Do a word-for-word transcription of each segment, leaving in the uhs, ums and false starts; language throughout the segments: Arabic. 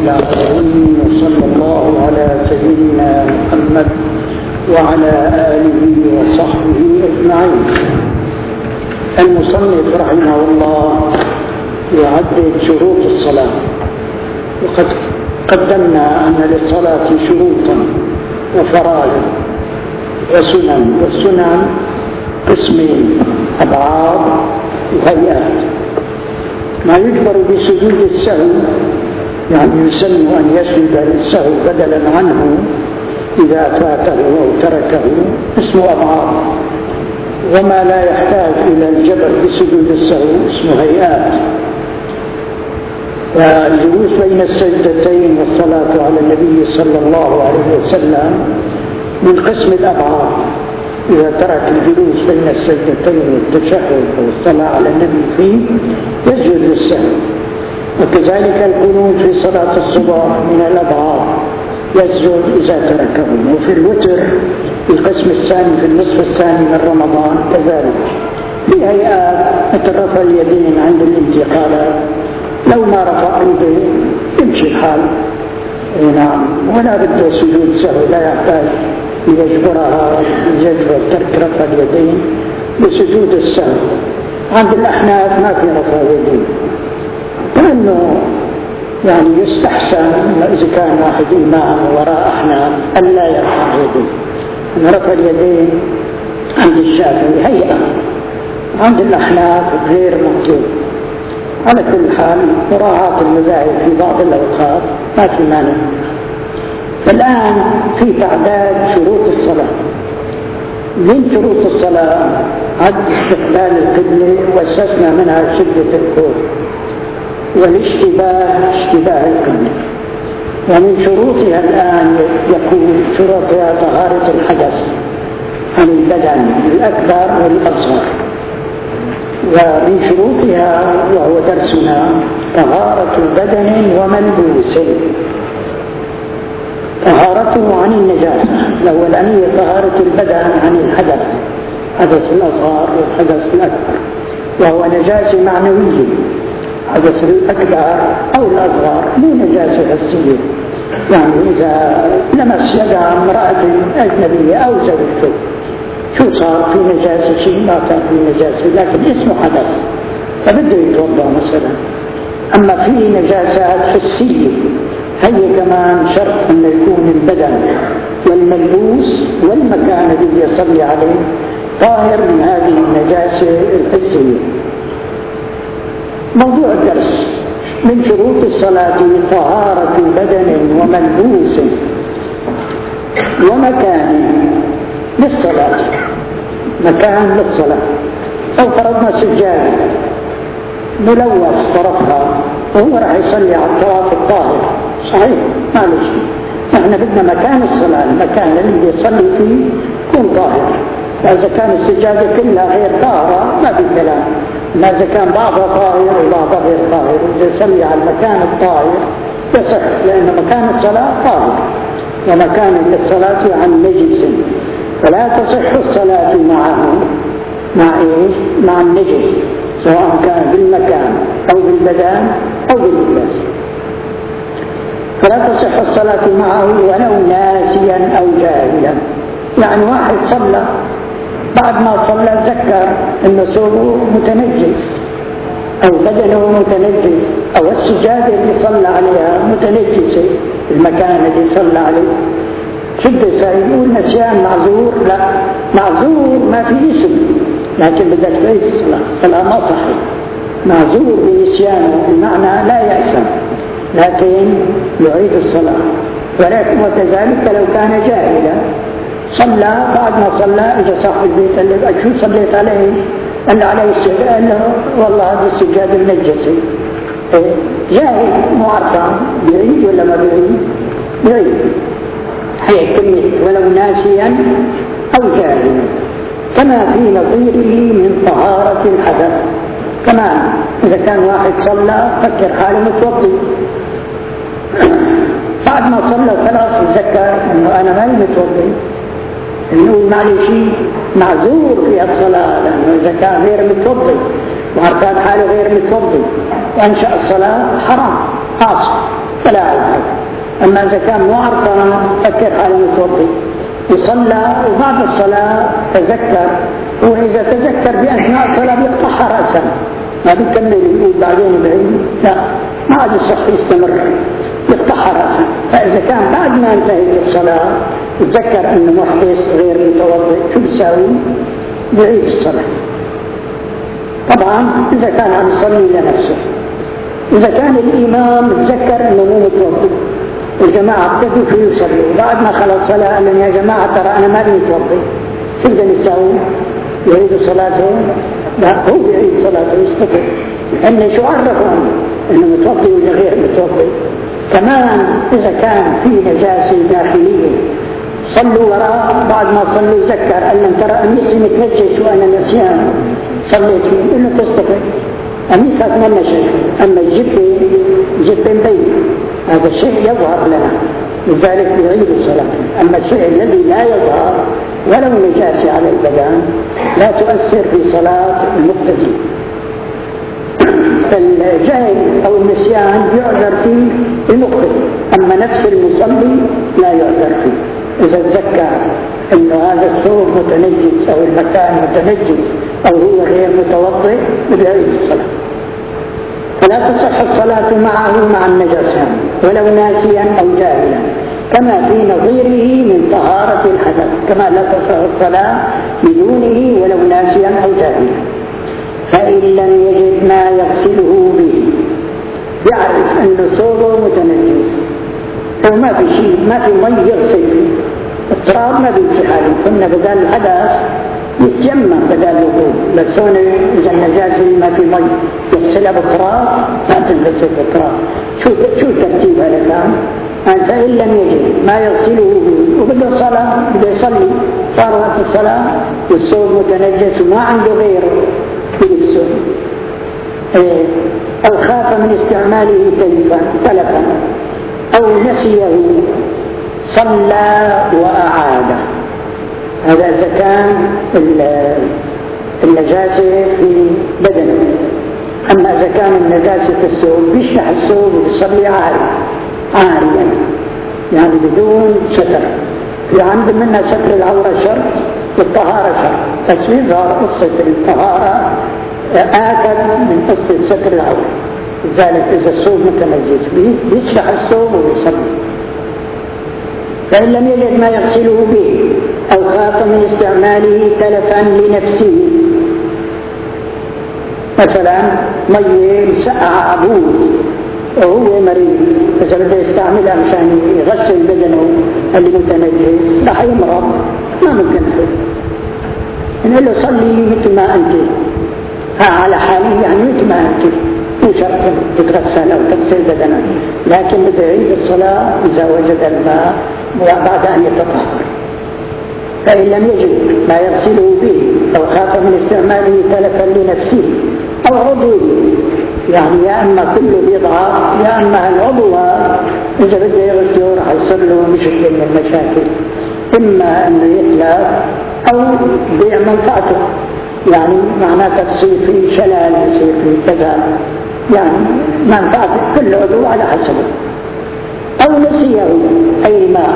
العالمين، وصلى الله على سيدنا محمد وعلى آله وصحبه أجمعين. المصنف رحمه الله يعدد شروط الصلاة، وقد قدمنا أن للصلاة شروطا وفرائض وسنن، والسنن قسمين: أبعاد وهيئات. ما يجبر بسجود السهو، يعني يسن أن يسجد للسهو بدلا عنه إذا فاته أو تركه، اسمه أبعاد. وما لا يحتاج إلى الجبر بسجود السهو اسمه هيئات. والجلوس بين السجدتين والصلاة على النبي صلى الله عليه وسلم من قسم الأبعاد. إذا ترك الجلوس بين السجدتين والتشهد والصلاة على النبي فيه يسجد للسهو. وكذلك القنوت في صلاة الصبح من الأبعاد، يسجد إذا تركه. وفي الوتر في القسم الثاني في النصف الثاني من رمضان كذلك. في هيئات مثل رفع اليدين عند الانتقالات، لو ما رفع يديه يمشي الحال. نعم، ولا بد سجود سهو، لا يحتاج يجبرها يجبر ترك رفع اليدين بسجود السهو. عند الأحناف ما في رفع اليدين، لأنه يعني يستحسن إذا كان واحد إمام وراء أحناف ألا يرفع يديه. رفع اليدين عند الشافعي هيئة، عند الأحناف غير مطلوب. على كل حال مراعاة المذاهب في بعض الأوقات ما في مانع. الآن في تعداد شروط الصلاة. من شروط الصلاة عد استقبال القبلة، واستثنى منها شدة الكوع والاشتباه اشتباه القبلة. ومن شروطها الآن يكون شروطها طهارة الحدث عن البدن الأكبر والأصغر. ومن شروطها وهو درسنا طهارة بدن وملبوس. طهارته عن النجاسة الأولانية طهارة البدن عن الحدث، حدث الأصغر والحدث الأكبر، وهو نجاسة معنوية. حدث الأكبر أو الأصغر مو نجاسة حسية، يعني إذا لمس يد امرأة أجنبية أو زوجته شو صار في نجاسة؟ شيء ما صار في نجاسة، لكن اسمه حدث فبده يتوضأ مثلا. أما في نجاسات حسية هي كمان شرط أن يكون البدن والملبوس والمكان الذي يصلي عليه طاهر من هذه النجاسة الحسية. موضوع الدرس: من شروط الصلاة طهارة بدن وملبوس ومكان للصلاة. مكان للصلاة، أو فرضنا سجادة ملوث طرفها وهو راح يصلي على الطرف الطاهر، صحيح ما له شيء. احنا بدنا مكان الصلاة، المكان اللي يصلي فيه يكون طاهر. فإذا كان السجادة كلها غير طاهرة ما في كلام، ما إذا كان بعضها طاهر وبعضها غير طاهر. إذا يصلي على المكان الطاهر يصح، لأن مكان الصلاة طاهر، ومكان للصلاة عن نجس، فلا تصح الصلاة معه مع إيه؟ مع النجس، سواء كان بالمكان أو بالبدن أو باللباس. فلا تصح الصلاة معه ولو ناسيا أو جاهلا. يعني واحد صلى، بعد ما صلى ذكر أن ثوبه متنجس أو بدنه متنجس أو السجادة اللي صلى عليها متنجسة، المكان اللي صلى عليه شد سيقول نسيان معذور؟ لا، معذور ما في اسم، لكن بدك تعيد الصلاة، الصلاة ما صحيح. معذور بنسيانه بمعنى لا يأسم، لكن يعيد الصلاة. ولكن وكذلك لو كان جاهلا صلى، بعد ما صلى إذا صاحب البيت قال له شو صليت عليه؟ قال له عليه السجادة، قال له والله هذه السجادة النجسة. إيه؟ جاهل مو عرفان، بيعيد ولا ما بيعيد؟ بيعيد. هي كلمة ولو ناسيا أو جاهلا، كما في نظيره من طهارة الحدث. كمان إذا كان واحد صلى فكر حاله متوضي، بعد ما صلى خلاص يتذكر أنه أنا ماني متوضي، إنه معلش معذور في الصلاة، لأنه إذا كان غير متوضي وعرفان حاله غير متوضي وأنشأ الصلاة حرام عاصي، فلا عذر. أما إذا كان مو عرفان فكر حاله متوضي وصلى وبعد الصلاة تذكر، وإذا تذكر بأثناء الصلاة بيقطعها رأسا ما بيكمل يقول بعدين بعيد، لا ما عاد يصح يستمر يقطعها رأسا. فإذا كان بعد ما انتهت الصلاة يتذكر أنه محدث غير متوضئ شو بيساوي؟ بعيد الصلاة. طبعا إذا كان عم يصلي لنفسه. إذا كان الإمام تذكر أنه مو متوضئ والجماعة ابتدوا فيه يصلوا وبعد ما خلص صلاة قال لهم يا جماعة ترى أنا ما متوضئ، شو بدنا نساوي؟ يعيد صلاته؟ لا، هو يعيد صلاته يستقر، لأنه شو عرفهم أنه متوضئ ولا غير متوضئ. كمان إذا كان في نجاسة داخلية صلوا وراء، بعد ما صلوا ذكر قال لهم ترى قميصي متنجس وأنا نسيان صليت فيه، إنه تستقر قميصك ما نشف، أما الجبة جبة مبين هذا الشيء يظهر لنا لذلك يعيد الصلاة. أما الشيء الذي لا يظهر ولو نجاسة على البدن لا تؤثر في صلاة المبتدئ. فالجهل أو النسيان يعذر فيه المبتدئ، أما نفس المصلي لا يعذر فيه. إذا تذكر أنه هذا الثوب متنجس أو المكان متنجس أو هو غير متوضئ بيعيد الصلاة. فلا تصح الصلاة معه مع النجاسة ولو ناسيا أو جاهلا، كما في نظيره من طهارة الحدث، كما لا تصح الصلاة بدونه ولو ناسيا أو جاهلا. فإن لم يجد ما يغسله به، يعرف أن ثوبه متنجس وما في شيء، ما في مي يغسل فيه، التراب ما بيمشي حاله، كنا بدل الحدث يتجمع بدل الوضوء، بس هون إذا النجاسة ما في مي يغسلها بالتراب ما تنغسل بالتراب. شو شو ترتيب هذا الكلام؟ فإن لم يجد ما يغسله به وبدأ الصلاة بده يصلي، صار وقت الصلاة والثوب متنجس وما عنده غيره يلبسه، أو خاف من استعماله تلفا أو نسيه صلى وأعاد. هذا إذا كان النجاسة في بدنه. أما إذا كان النجاسة في الثوب بيشلح الثوب ويصلي عاري عاريا يعني بدون ستر. في عند منا ستر العورة شرط والطهارة شرط، بس يظهر قصة الطهارة آكد من قصة ستر العورة. لذلك إذا الثوب متنجس به بيشلح الثوب ويصلي. فإن لم يجد ما يغسله به أو خاف من استعماله تلفا لنفسه، مثلا مية مسقعة عبود وهو مريض، إذا بده يستعملها مشان يغسل بدنه اللي متنجس رح يمرض ما ممكن نقول له صلي مثل ما أنت، ها على حالي يعني مثل ما أنت، مو شرط تتغسل أو تغسل بدنه، لكن بده يعيد الصلاة إذا وجد الماء بعد أن يتطهر. فإن لم يجد ما يغسله به أو خاف من استعماله تلفا لنفسه أو عضوه، يعني يا أما كله بيضعف يا أما العضو إذا بده يغسله راح يصير له مشكلة من المشاكل، إما أنه يتلف أو بيع منفعته، يعني معناته تصير في شلال يصير في كذا، يعني منفعته كل عضو على حسبه. أو نسيه أي ماء،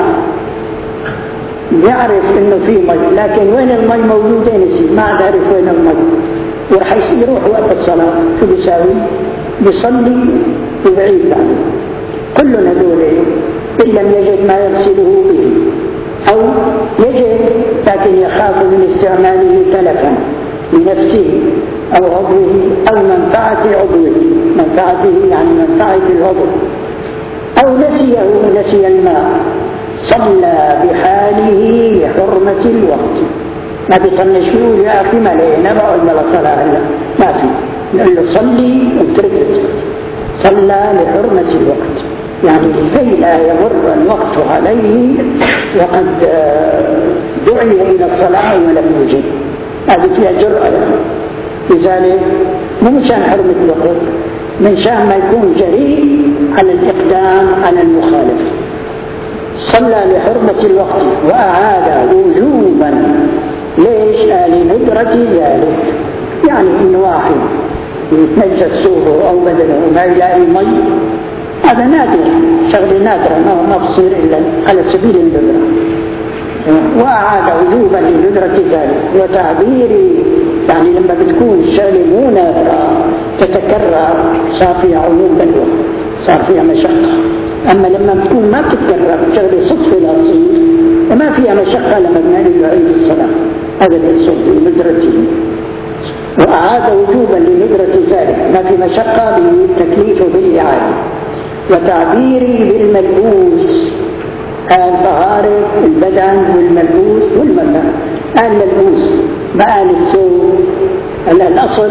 يعرف إنه في مي لكن وين المي موجودة نسي، ما عارف وين المي، ورح يصير يروح وقت الصلاة شو بيساوي؟ بيصلي ويعيد بعده. كلنا هذول إن لم يجد ما يغسله به أو يجد لكن يخاف من استعماله تلفا لنفسه أو عضوه أو منفعة عضوه، منفعته يعني منفعة العضو، أو نسيه نسي الماء صلى بحاله لحرمة الوقت. ما بيطنشوه يا أخي ما لينا بقول بلا صلاة هلا ما في، نقول له صلي وتركت، صلى لحرمة الوقت يعني لكي لا يمر الوقت عليه وقد دعي إلى الصلاة ولم يجد، هذه فيها جرأة. لذلك مو مشان حرمة الوقت، من شان ما يكون جريء على الإقدام على المخالفة. صلى لحرمة الوقت وأعاد وجوبا. ليش؟ لندرة ذلك، يعني إن واحد يتنجس ثوبه أو بدنه ما يلاقي مي ما هذا نادر، شغله نادرة ما بصير إلا على سبيل الندرة. وأعاد وجوبا لندرة ذلك وتعبيري، يعني لما بتكون الشغله مو نادرة تتكرر صار فيها عموم بلوى، صار فيها مشقة. أما لما بتكون ما بتتكرر شغله صدفة لا تصير وما فيها مشقة لما بنعيد يعيد الصلاة، هذا المقصود بندرته. وأعاد وجوبا لندرة ذلك ما في مشقة بالتكليف بالإعادة. وتعبيري بالملبوس، قال طهارة البدن والملبوس والمكان. قال ملبوس ما قال الثوب. الأصل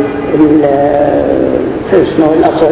شو اسمه الأصل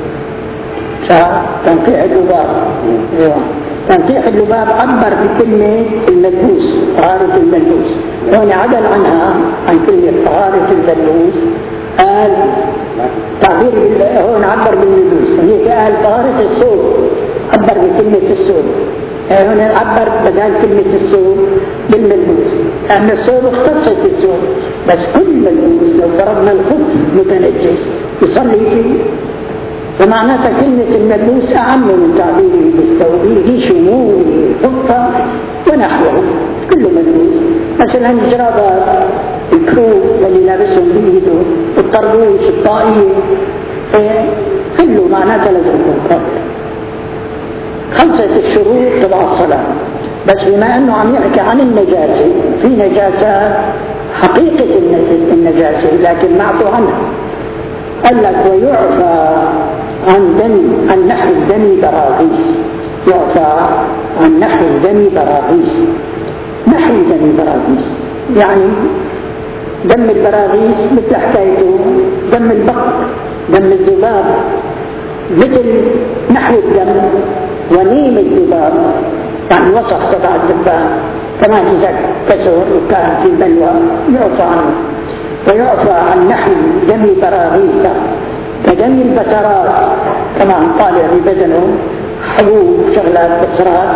تنقيح اللباب. تنقيح اللباب عبر بكلمة الملبوس، طهارة الملبوس. هون عدل عنها عن كلمة طهارة الملبوس، قال تعبير هون عبر بالملبوس. هيك قال طهارة الثوب عبر بكلمة الثوب، هنا عبر بدل كلمة الثوب بالملبوس، لأن الثوب اختصت الثوب. بس كل ملبوس لو فرضنا الخف متنجس يصلي فيه، فمعناتها كلمة الملبوس أعم من تعبيره بالثوب لشمول الخفة ونحوه. كله ملبوس، مثلا الجرابات الكروب اللي لابسهم بيده، الطربوش، الطائية، كله معناتها لازم يكون قابل. خمسة الشروط تبع الصلاة. بس بما أنه عم يحكي عن النجاسة، في نجاسات حقيقة النجاسة لكن معفو عنها. قال لك ويعفى عن دم عن نحو الدم براغيث. يعفى عن نحو الدم براغيث. نحو دم براغيث يعني دم البراغيث مثل حكايته دم البق، دم الذباب، مثل نحو الدم ونيم الذباب، يعني وصف تبع الذباب كمان إذا كسر وكان في بلوى يعفى عنه. ويعفى عن نحو دم براغيث كدم البترات، كمان طالع ببدنه حبوب شغلات بصرات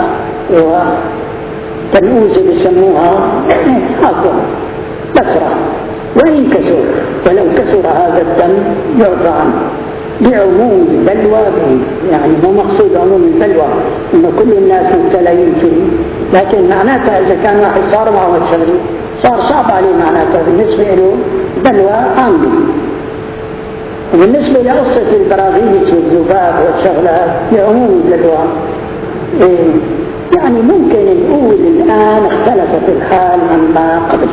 وتنوزة بسموها حاضر بصرة، وإن كسر ولو كسر هذا الدم يعفى عنه بعموم البلوى به. يعني مو مقصود عموم البلوى إنه كل الناس مبتلين فيه، لكن معناتها إذا كان واحد صار معه الشغل صار صعب عليه، معناتها بالنسبة له بلوى عامة. وبالنسبة لقصة البراغيث والذباب والشغلات بعموم البلوى، إيه يعني ممكن نقول الآن اختلفت الحال عما قبل.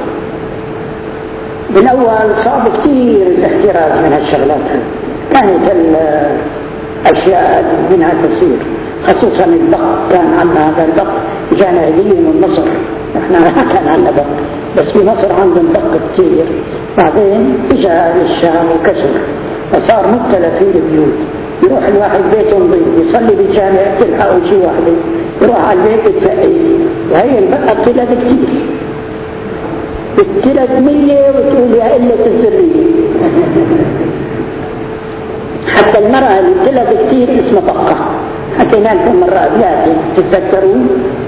بالأول صعب كثير الاحتراز من هالشغلات، كانت الأشياء منها كثير، خصوصا البق. كان عندنا هذا البق جانا هدية من مصر، احنا ما كان عندنا بق، بس في مصر عندهم بق كثير. بعدين اجى للشام وكسر فصار مبتلى فيه البيوت. يروح الواحد بيته نظيف يصلي بالجامع تلحقه شيء واحدة، يروح على البيت يتفقس، وهي البقى بتلد كثير، بتلد مية وتقول يا قلة الذرية. حتى المرأة اللي بتلد كثير اسمها بقة، حكينا لكم مرات لازم تتذكرون.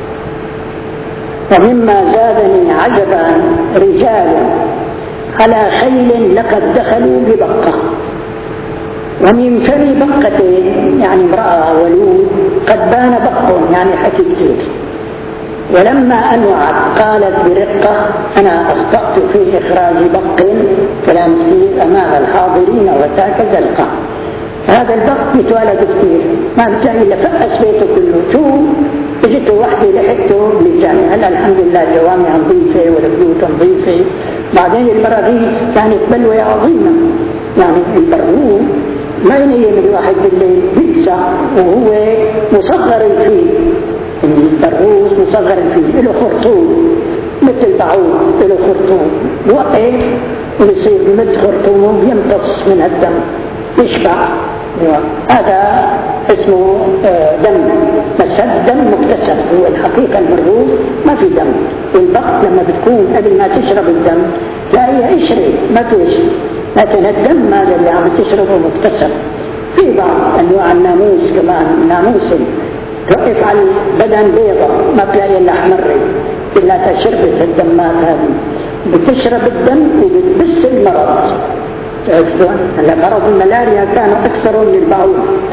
ومما زادني عجبا رجال على خيل لقد دخلوا ببقة، ومن فم بقة يعني امرأة ولود قد بان بق، يعني حكي كثير. ولما أنوعت قالت برقة أنا أخطأت في إخراج بق، كلام كثير أمام الحاضرين وتاك زلقة. هذا البق يتولد كثير، ما بتعني إلا فقس بيته كله. شو اجته وحده لحقته بالجامع. هلا الحمد لله الجوامع نظيفة والبيوت نظيفة. بعدين البراغيث كانت بلوى عظيمة، يعني البرغوث ما ينيم الواحد بالليل بيتسع وهو مصغر فيه. البرغوث مصغر فيه، له خرطوم مثل بعوض، له خرطوم وقف ويصير بمد خرطومه يمتص من الدم يشبع. هذا اسمه دم، بس الدم مكتسب. هو الحقيقة البرغوث ما في دم. والبق لما بتكون قبل ما تشرب الدم تلاقيها قشرة ما تشرب، لكن الدم هذا اللي عم تشربه مكتسب. في بعض أنواع الناموس كمان، ناموس توقف على البدن بيضة ما تلاقي إلا أحمر إلا تشربت الدمات هذه، بتشرب الدم وبتبس المرض. تعرفون هلا مرض الملاريا كانوا أكثر من البعوض،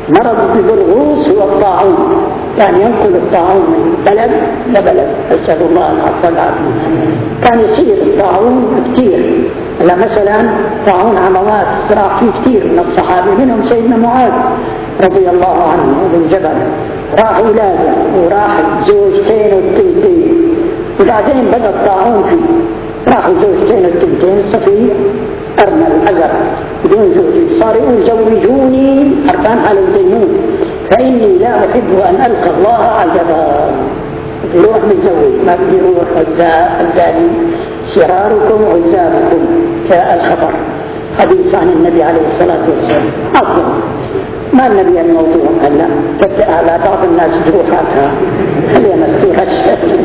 مرض البرغوث هو الطاعون، كان ينقل الطاعون من بلد لبلد، أسأل الله العفو والعافية. كان يصير الطاعون كثير، مثلا طاعون عمواس راح فيه كثير من الصحابة، منهم سيدنا معاذ رضي الله عنه بن جبل، راح ولاده وراح زوجتين والتنتين، وبعدين بدأ الطاعون فيه، راحوا زوجتين والتنتين، صفية أرمل الأزر بدون زوجي، صار يقول زوجوني أركان على الدينون فإني لا أحب أن ألقى الله عجبا. يروح متزوج، ما بدي يروح الزاني، شراركم عزابكم كالخبر، حديث عن النبي عليه الصلاة والسلام. أصلا ما النبي الموضوع قال لا تبدأ على بعض الناس جروحاتها خليها مستوحة الشهر.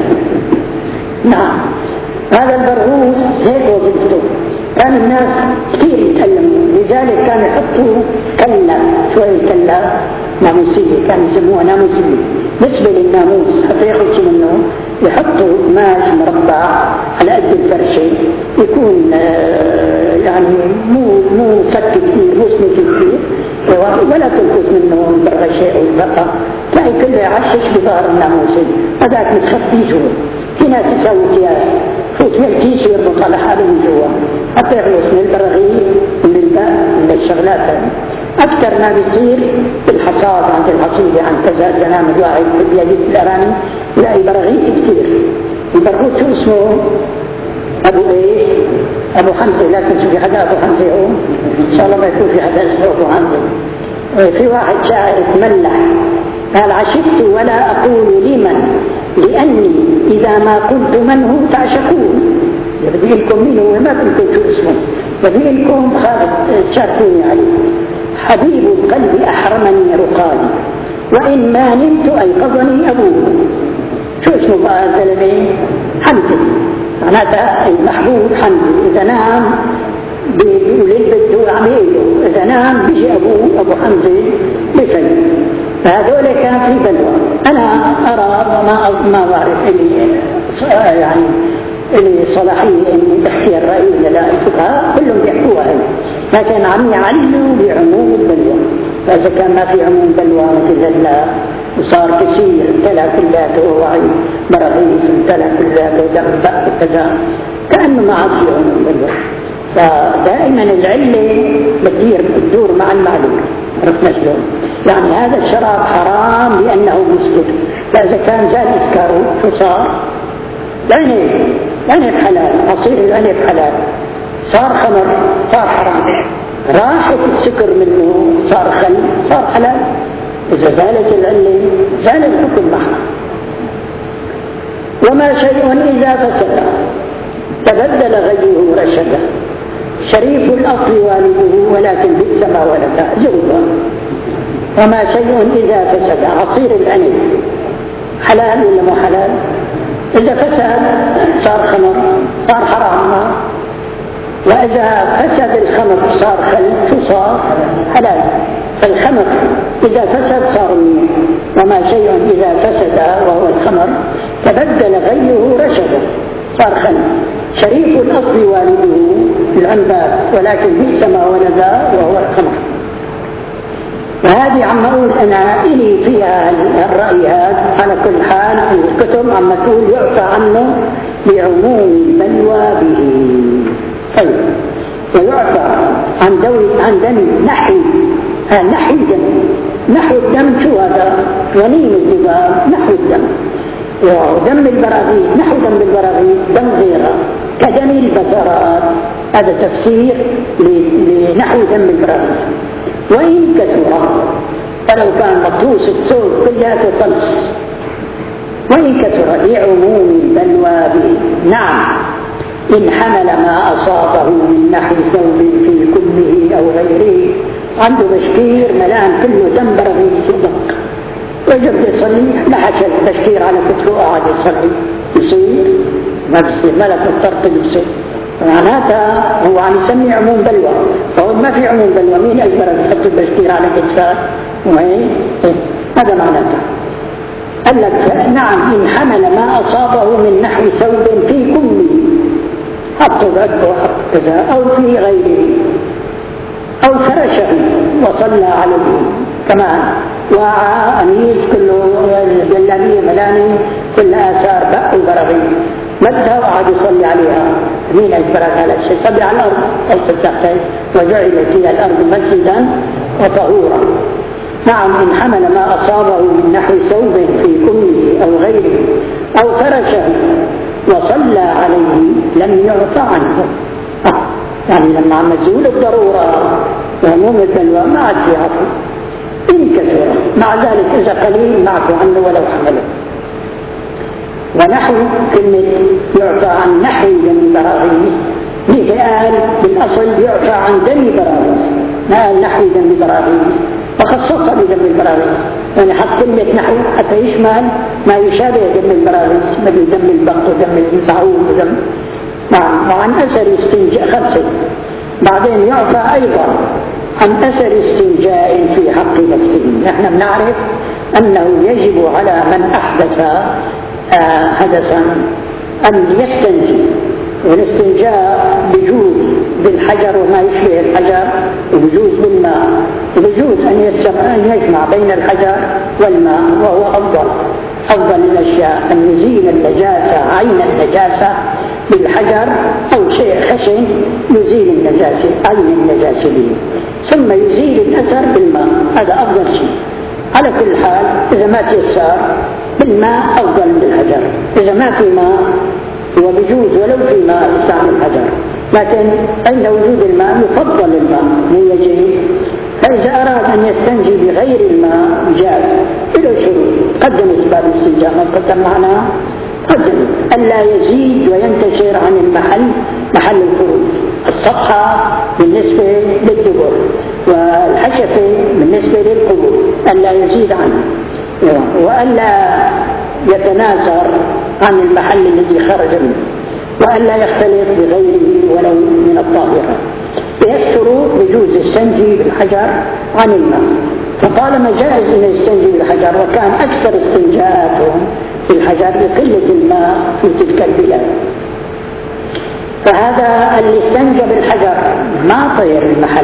نعم، هذا البرغوث هيك وظيفته، كان الناس كثير يتكلموا، لذلك كانوا يحطوا كلا شوية كلا ناموسية، كانوا يسموها ناموسية بالنسبة للناموس، حتى يخرجوا منه يحطوا قماش مربع على قد الفرشة، يكون يعني مو مو سك كثير، مو سمك كثير، ولا تنقص منه البرغشاء والبقى، تلاقي كله يعشش بظهر الناموسي، هذاك متخفي جوا. في ناس يسوي قياس، فوت من الكيس ويربط على حاله من جوا حتى يخلص من البراغيث ومن الماء من الشغلات. أكثر ما بيصير بالحصاد عند الحصيدة عن كذا زنام الواحد بيجيب الأراني يلاقي براغيث كثير. البرغوث شو اسمه؟ أبو إيه؟ أبو حمزة، لكن شو في حدا أبو حمزة هو؟ إن شاء الله ما يكون في حدا اسمه أبو حمزة. في واحد شاعر تملح قال عشقت ولا أقول لمن لأني إذا ما قلت من هو تعشقون. بدي لكم مين هو، ما بدكم شو اسمه، بدي لكم تشاركوني عليه. حبيب القلب أحرمني رقادي وإن ما نمت أيقظني أبوه. شو اسمه بقى الزلمة؟ حمزة، معناتها المحبوب حمزة، إذا نام بيقول البيت هو عميله، إذا نام بيجي أبوه أبو حمزة بفن. فهذول كان في بلوى. أنا أرى ما ما بعرف إني يعني إني صلاحية إني أحكي الرأي ولا الفقهاء كلهم بيحكوها هي، لكن عم يعلوا بعموم البلوى. فإذا كان ما في عموم بلوى مثل هلا وصار كثير امتلأ كلاته ووعي براغيث امتلأ كلاته ودم بق وكذا، كأنه ما عاد في عموم بلوى. فدائما العلة بتدير بتدور مع المعلومة. عرفنا شلون؟ يعني هذا الشراب حرام لأنه مسكر، فإذا كان زال إسكاره شو صار؟ العنب، العنب حلال، عصير العنب حلال، صار خمر صار حرام، راحت السكر منه صار خل صار حلال. إذا زالت العلة زال الحكم معها. وما شيء إذا فسد تبدل غيه رشدا، شريف الأصل والده ولكن بئس ما ولد زوجا. وما شيء إذا فسد، عصير العنب حلال ولا مو حلال؟ إذا فسد صار خمر صار حرام، وإذا فسد الخمر صار خل شو صار؟ حلال. فالخمر إذا فسد صار منه. وما شيء إذا فسد وهو الخمر تبدل غيه رشدا صار خل، شريف الأصل والده العنبات ولكن بئس ما ولد وهو الخمر. وهذه عم أقول أنا إلي فيها الرأي هذا على كل حال في الكتب عم تقول يعفى عنه بعموم البلوى به. طيب، ويعفى عن دوي عن دم نحو آه نحو الدم. نحو الدم شو هذا؟ غنيم الذباب نحو الدم، ودم البراغيث نحو دم البراغيث دم غيره كدم البترات. هذا تفسير لنحو دم البراغيث. وإن كثر، فلو كان مطروس الثوب كلياته طلس. وإن كثر لعموم البلوى به. نعم، إن حمل ما أصابه من نحو ثوب في كله أو غيره، عنده بشكير ملان كله دم براغيث صدق، وجب يصلي لحش البشكير على كتفه وقعد يصلي، يصير ما بصير ملك الطرق يبصر. معناتها هو عم يسمي عموم بلوى، فهو ما في عموم بلوى. مين أجبرك تحط البشكير على كتفه؟ وهي هذا معناتها. قال لك نعم، إن حمل ما أصابه من نحو ثوب في كله، حط العد وحط كذا أو في غيره، أو فرشه وصلى عليه كمان وعاء أنيس كله جلابية ملاني كل آثار بق وبراغيث مدها وقعد يصلي عليها. مين أجبرك على الشيء؟ صلي على الأرض أو وجعلت هي الأرض مسجدا وطهورا. نعم إن حمل ما أصابه من نحو ثوب في كمه أو غيره أو فرشه وصلى عليه لم يعفى عنه. آه. يعني لما عم تزول الضرورة وهموم البلوى ما عاد في عفو إن كثيرا، مع ذلك إذا قليل معفو عنه ولو حمله. ونحو كلمة يعفى عن نحو دم براغيث ليه قال بالأصل يعفى عن دم براغيث ما قال نحو دم براغيث وخصصها بدم البراغيث، يعني حط كلمة نحو حتى يشمل ما يشابه دم البراغيث مثل دم البق ودم الطاعون ودم. نعم. وعن أثر استنجاء خمسة. بعدين يعفى أيضا عن أثر استنجاء في حق نفسه. نحن بنعرف أنه يجب على من أحدث آه حدثا أن يستنجي، والاستنجاء بجوز بالحجر وما يشبه الحجر، وبجوز بالماء، وبجوز أن يجمع بين الحجر والماء، وهو أفضل أفضل الأشياء أن يزيل النجاسة عين النجاسة بالحجر أو شيء خشن يزيل النجاسة عين النجاسة به، ثم يزيل الأثر بالماء، هذا أفضل شيء. على كل حال إذا ما تيسر بالماء أفضل من الحجر، إذا ما في ماء وبجوز ولو في ماء يستعمل الحجر، لكن عند وجود الماء يفضل الماء من يجري. فإذا أراد أن يستنجي بغير الماء جاز إلى شروط قدمت باب الاستنجاء ما قدم معنا قدمت ألا يزيد وينتشر عن المحل محل الخروج، الصفحة بالنسبة للدبر والحشفة بالنسبة للقبور ألا يزيد عنه، وألا يتناثر عن المحل الذي خرج منه، وألا يختلط بغيره ولو من الطاهرة. يستروا بجوز السنجي بالحجر عن الماء، فطالما جائز أن يستنجي بالحجر، وكان أكثر استنجاءاتهم بالحجر لقلة الماء في تلك البلاد، فهذا اللي استنجى بالحجر ما طير المحل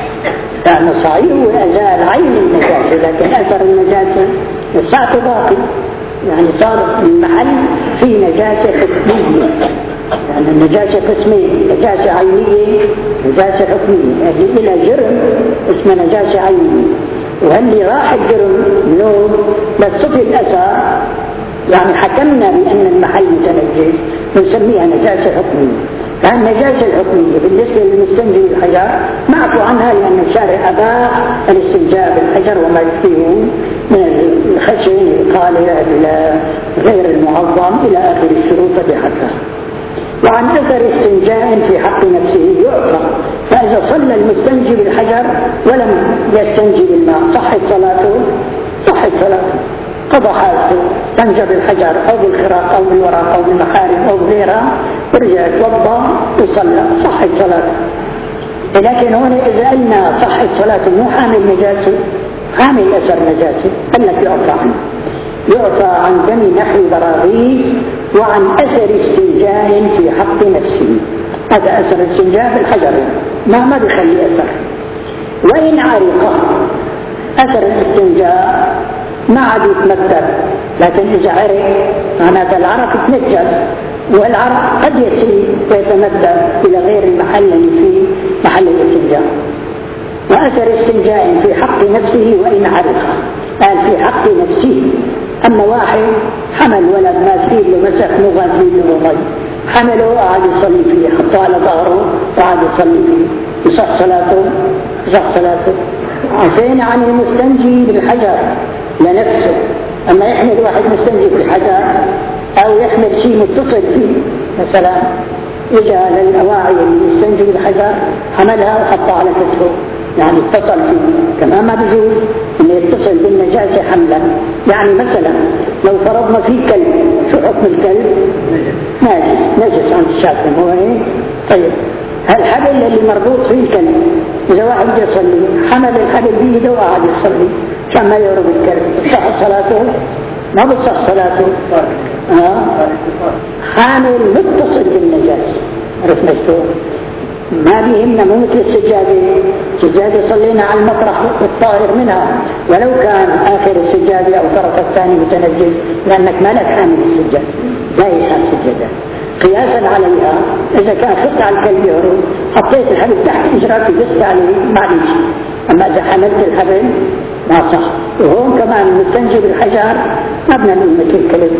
لأنه صحيح وأزال عين النجاسة، لكن أثر النجاسة لساته باقي، يعني صار المحل في نجاسة حكمية، يعني النجاسة قسمين، نجاسة عينية نجاسة حكمية. هذه إلى جرم اسمه نجاسة عينية، وهل راح الجرم نوم بس صفي الأثر، يعني حكمنا بأن المحل متنجس نسميها نجاسة حكمية. فالنجاسة الحكمية بالنسبة للمستنجي بالحجر معفو عنها، لأن الشارع أباح الاستنجاء بالحجر وما يكفيه من الخشن القالع إلى غير المعظم إلى آخر الشروط بحقها. وعن أثر استنجاء في حق نفسه يعفى، فإذا صلى المستنجي بالحجر ولم يستنجي بالماء صحت صلاته صحت صلاته قضى حاجته، استنجى بالحجر أو بالخراق أو بالورق أو بالمحارم أو بغيرها ورجع يتوضأ وصلى صحت صلاته. لكن هنا إذا قلنا صحت صلاته مو حامل نجاسة، حامل أثر نجاسة، قال لك يعفى عنه، يعفى عن دم نحو براغيث وعن أثر استنجاء في حق نفسه. هذا أثر استنجاء بالحجر ما ما بيخلي أثر. وإن عرق أثر الاستنجاء ما عاد يتمثل، لكن إذا عرق معناته العرق يتنجل، والعرق قد يسير ويتمدد إلى غير المحل اللي فيه محل الاستنجاء. وأثر استنجاء في حق نفسه وإن عرق، قال في حق نفسه. أما واحد حمل ولد ماسير له مسح مغازي له مي، حمله وقعد يصلي فيه، حطه على ظهره وقعد يصلي فيه، يصح صلاته يصح صلاته. عفين عن المستنجي بالحجر لنفسه. أما يحمل واحد مستنجي بالحجر أو يحمل شيء متصل فيه، مثلا إجا للأواعي اللي يستنجي بالحجر حملها وحطها على كتفه، يعني اتصل فيه، كما ما بيجوز أن يتصل بالنجاسة حملا. يعني مثلا لو فرضنا في كلب، شو حكم الكلب؟ نجس نجس عند الشافعي هو ايه؟ طيب هالحبل اللي مربوط فيه الكلب، إذا واحد يصلي حمل الحبل بيده وقعد يصلي كان ما يقرب الكلب، صح صلاته؟ ما بتصح صلاته. آه. حامل متصل بالنجاسة، عرفنا شو؟ ما بيهمنا، مو مثل السجادة. السجادة صلينا على المطرح الطاهر منها، ولو كان آخر السجادة أو طرف الثاني متنجس، لأنك ما لك حامل السجادة، جايز هالسجادة. قياسا عليها إذا كان خدت على الكلب يهرب، حطيت الحبل تحت إجراك ودست عليه معلش، أما إذا حملت الحبل ما صح. وهون كمان المستنجي بالحجر ما بدنا نقول مثل الكلب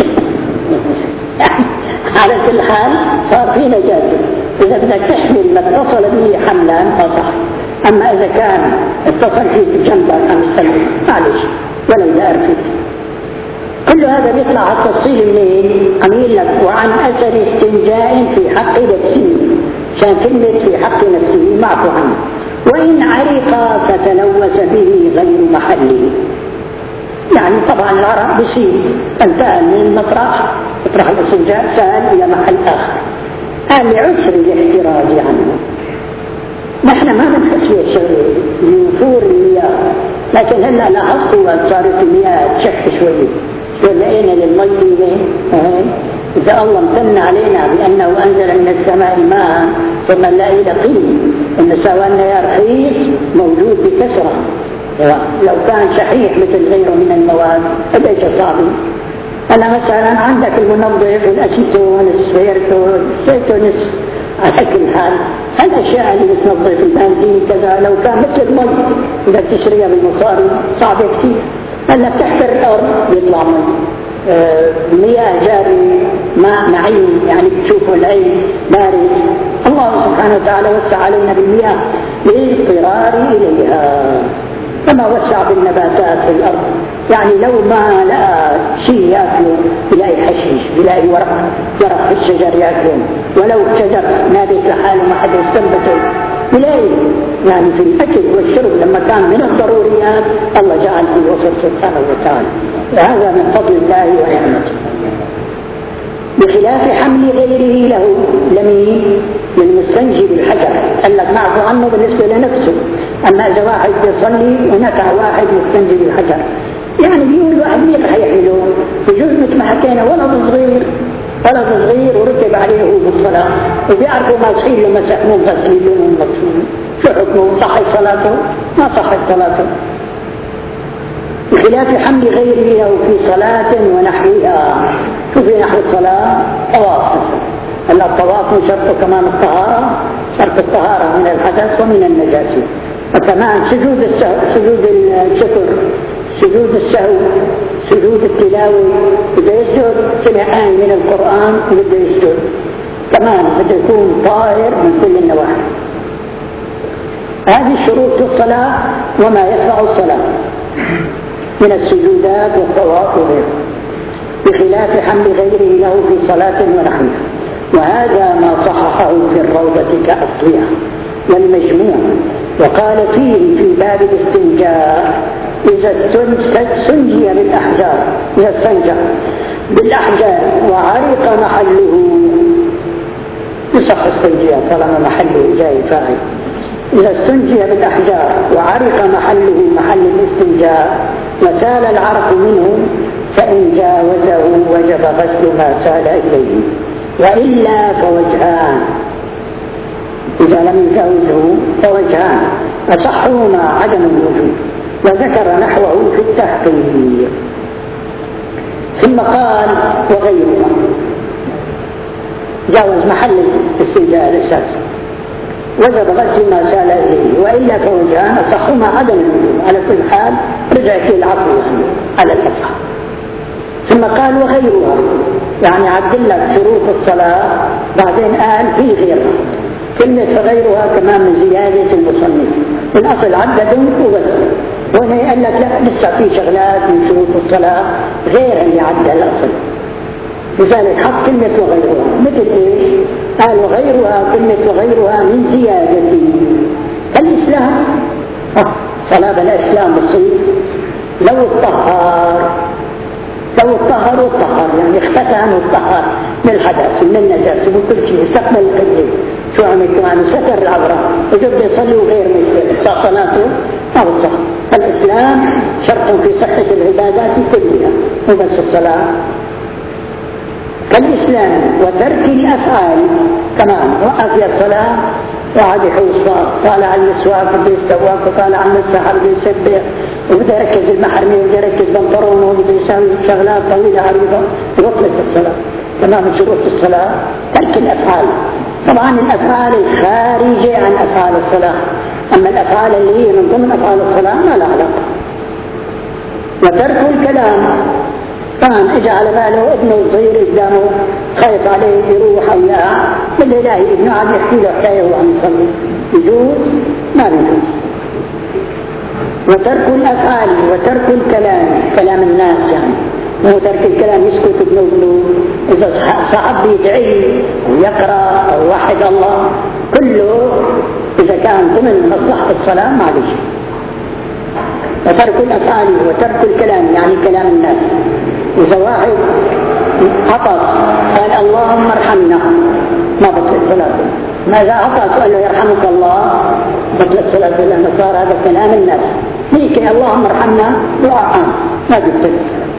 على كل حال صار في نجاسة. إذا بدك تحمل ما اتصل به حملا فصح، أما إذا كان اتصل فيك جنبك عن السلم معلش ولا دار فيك. كل هذا بيطلع على التفصيل منين؟ عميل لك وعن أثر استنجاء في حق نفسه، كان كلمة في حق نفسه معفو عنه، وإن عرق فتلوث به غير محله. يعني طبعا العرق بصير انتقل من المطرح مطرح الاستنجاء سال إلى محل آخر، قال لعسر الاحتراز عنه. نحن ما بنحس بالشغل لوفور المياه، لكن هلا لاحظتوا صارت المياه تشح شوي، لقينا للمي إذا الله امتن علينا بأنه أنزل من السماء ماء ثم نلاقي لقيم إن سوانا رخيص موجود بكثرة. لو كان شحيح مثل غيره من المواد ليس صعب. أنا مثلا عندك المنظف الأسيتون السويرتون السيتونس على كل حال هالأشياء اللي بتنظف البنزين كذا لو كان مثل المي إذا بتشتريها بالمصاري صعبة كثير. هلا بتحفر الأرض بيطلع مي، آه مياه جاري، ماء نعيم يعني بتشوفه العين بارز. الله سبحانه وتعالى وسع علينا بالمياه للاضطرار إليها كما وسع بالنباتات في الأرض. يعني لو ما لقى شيء يأكله بلاقي حشيش، بلاقي ورق ورق في الشجر يأكله، ولو شجر نابت لحاله ما حدا يستنبته بلاقي. يعني في الأكل والشرب لما كان من الضروريات الله جعل في الوسط سبحانه وتعالى، وهذا من فضل الله ونعمته. بخلاف حمل غيره له لمين للمستنجي بالحجر، قال لك معفو عنه بالنسبة لنفسه. أما إذا واحد يصلي ونكع واحد مستنجي بالحجر، يعني بيقول واحد مين رح يحمله؟ بجوز مثل ما حكينا ولد صغير ولد صغير وركب عليه هو بالصلاة وبيعرفوا ما صحيح لما سأكون غسيلين ومطفين، شو حكمه؟ صحت صلاته؟ ما صحت صلاته. بخلاف حمل غيره له في صلاة ونحوها. شو في نحو الصلاة؟ طواف مثلا. هلا الطواف من شرطه كمان الطهارة، شرط الطهارة من الحدث ومن النجاسة. وكمان سجود السهو، سجود الشكر، سجود السهو، سجود التلاوة. إذا يسجد سمع آية من القرآن وبده يسجد كمان بده يكون طاهر من كل النواحي. هذه شروط الصلاة وما يدفع الصلاة من السجودات والطواف وغيره، بخلاف حمل غيره له في صلاة ونحوها. وهذا ما صححه في الروضة كأصلها والمجموع. وقال فيه في باب الاستنجاء إذا استنجي بالأحجار، إذا استنجى بالأحجار وعرق محله يصح استنجاء طالما محله جاي فاعل. إذا استنجي بالأحجار وعرق محله محل الاستنجاء وسال العرق منه فإن جاوزه وجب غسل ما سال إليه، وإلا فوجهان. إذا لم يجاوزه فوجهان، أصحهما عدم الوجود، وذكر نحوه في التحقيق. ثم قال وغيرها جاوز محل الاستنجاء الأساسي وجب غسل ما سال إليه، وإلا فوجهان أصحهما عدم الوجود. على كل حال رجعت العفو يعني على الأصح. ثم قال وغيرها يعني عدل لك شروط الصلاة، بعدين قال في غيرها. كلمة فغيرها كمان من زيادة المصنف، من أصل عدد وبس، وهنا قال لك لا لسه في شغلات من شروط الصلاة غير اللي عدى الأصل، لذلك حط كلمة وغيرها. مثل إيش؟ قال وغيرها كلمة وغيرها من زيادة الإسلام. صلاة الإسلام بسيط، لو الطهار لو الطهر والطهر يعني اختتن والطهر من الحدث من النجاسة من كل شيء، استقبل القبلة، شو عمل كمان ستر العورة، وجب يصلي وغير مسلم صح صلاته ما بصح. الإسلام شرط في صحة العبادات كلها وبس الصلاة كالإسلام، وترك الأفعال كمان وقف الصلاة وقعد يحوس طالع على السواق بده يسواق وطالع على المسبح بده يسبح وبده يركز المحرمي وبده يركز بنطلونه وبده يساوي شغلات طويلة عريضة بطلت الصلاة. تمام شروط الصلاة ترك الأفعال. طبعا الأفعال الخارجة عن أفعال الصلاة، أما الأفعال اللي هي من ضمن أفعال الصلاة ما لا علاقة. وترك الكلام طبعا اجى على باله ابنه صغير قدامه خايف عليه يروح او يقع بالله ابنه عم يحكي له حكايه وهو عم يصلي، يجوز؟ ما بيجوز. وترك الافعال وترك الكلام، كلام الناس يعني مو ترك الكلام يسكت ابنه ابنه اذا صعب يدعي ويقرا او وحد الله كله اذا كان ضمن مصلحه الصلاه معلش. وترك الافعال وترك الكلام يعني كلام الناس. إذا واحد عطس قال اللهم ارحمنا ما بطلت صلاته، ماذا عطس وقال له يرحمك الله بطلت صلاته، لأن صار هذا كلام الناس. هيك اللهم ارحمنا دعاء ما بطلت.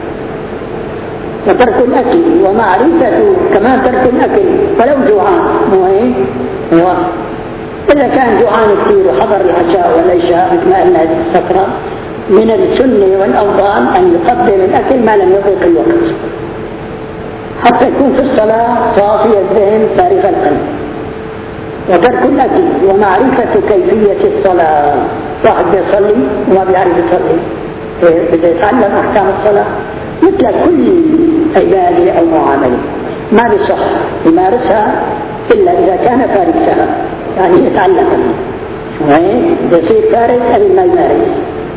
وترك الأكل ومعرفة كمان ترك الأكل ولو جوعان، مو هيك؟ هو إذا كان جوعان كثير وحضر العشاء والعشاء مثل ما قلنا هذه الفترة من السنة والأفضل أن يقدم الأكل ما لم يضيق الوقت حتى يكون في الصلاة صافي الذهن فارغ القلب. وترك الأكل ومعرفة كيفية الصلاة، واحد بيصلي وما بيعرف يصلي بده يتعلم أحكام الصلاة مثل كل عبادة أو معاملة ما بيصح يمارسها إلا إذا كان فارسها، يعني يتعلمها وهي يصير فارس قبل ما يمارس.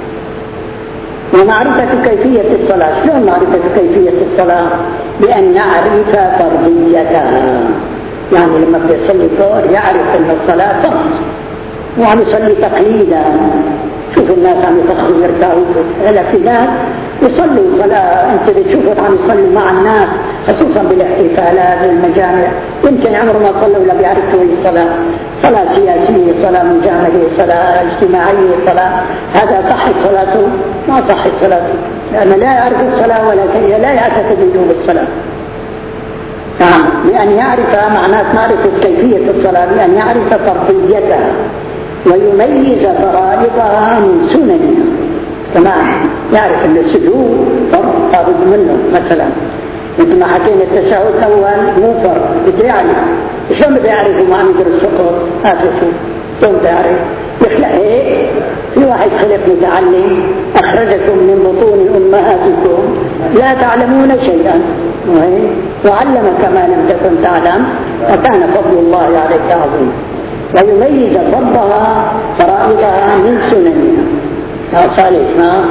ومعرفة كيفية الصلاة، شلون معرفة كيفية الصلاة؟ بأن يعرف فرضيتها، يعني لما بيصلي الظهر يعرف أن الصلاة فرض وعم يصلي تقليدا. شوف الناس عم يتخذوا يرتاحوا، هلا في ناس يصلوا صلاة أنت بتشوفهم عم يصلوا مع الناس خصوصا بالاحتفالات والمجامع، يمكن عمره ما صلوا ولا بيعرفوا هي الصلاة، صلاة سياسية، صلاة مجاملة، صلاة اجتماعية، صلاة هذا صحت صلاته؟ ما صحت صلاته، لأنه لا يعرف الصلاة ولا لا يعتقد وجوب الصلاة. نعم، بأن يعرف معناه معرفة كيفية الصلاة بأن يعرف فرضيتها ويميز فرائضها من سننها. كمان يعرف أن السجود فرض لابد منه، مثلا مثل ما حكينا التشهد الأول مو فرض بده يعرف. شلون بده يعرف وما عم يدرس فقه؟ هاتوا شو شلون بده يعرف؟ يخلق هيك في واحد خلق متعلم أخرجكم من بطون أمهاتكم لا تعلمون شيئا وعلمك ما لم تكن تعلم وكان فضل الله عليك عظيم. ويميز فرضها فرائضها من سننها. صالح ما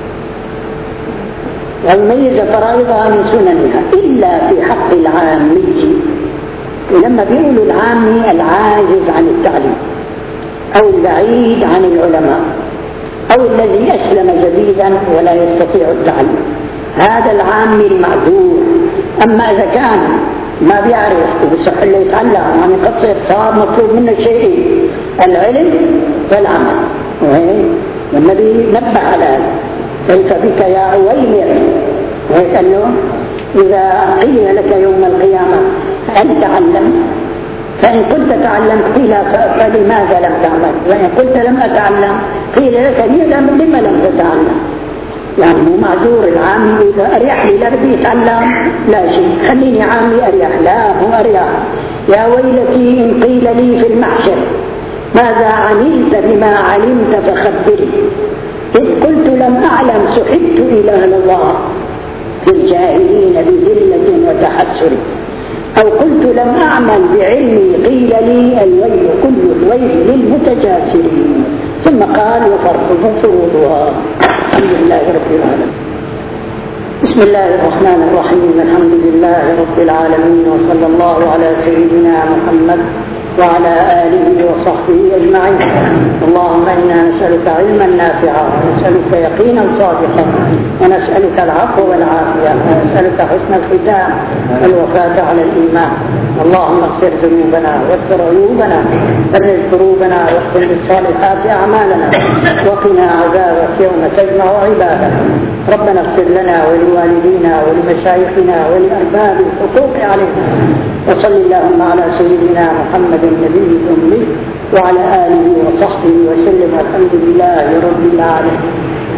ويميز فرائضها من سننها إلا في حق العامي. ولما بيقولوا العامي العاجز عن التعليم أو البعيد عن العلماء أو الذي أسلم جديدا ولا يستطيع التعلم، هذا العامي المعذور. أما إذا كان ما بيعرف وبصح له يتعلم يعني قد صار مطلوب منه شيئين، العلم والعمل. والنبي نبه على هذا كيف بك يا عويمر، وهيك قال له إذا قيل لك يوم القيامة هل تعلم؟ فإن قلت تعلمت قيل فلماذا لم تعمل؟ وإن قلت لم أتعلم قيل لك لما لم تتعلم؟ يعني مو معذور العامي إذا أريح لي لا بدي أتعلم لا شيء، خليني عامي أريح، لا مو أريح. يا ويلتي إن قيل لي في المحشر ماذا عملت بما علمت فخبري، إذ قلت لم أعلم سحبت إلى الله في الجاهلين بذلة وتحسر، أو قلت لم أعمل بعلمي قيل لي الويل كل الويل للمتجاسرين. ثم قال وفرضهم فروضها. الحمد لله رب العالمين. بسم الله الرحمن الرحيم. الحمد لله رب العالمين، وصلى الله على سيدنا محمد وعلى آله وصحبه أجمعين. اللهم إنا نسألك علما نافعا ونسألك يقينا صادقا ونسألك العفو والعافية ونسألك حسن الختام والوفاة على الإيمان. اللهم اغفر ذنوبنا واستر عيوبنا فرج كروبنا واختم بالصالحات أعمالنا وقنا عذابك يوم تجمع عبادك. ربنا اغفر لنا ولوالدينا ولمشايخنا ولأرباب الحقوق علينا. وصل اللهم على سيدنا محمد النبي الأمي وعلى آله وصحبه وسلم. الحمد لله رب العالمين.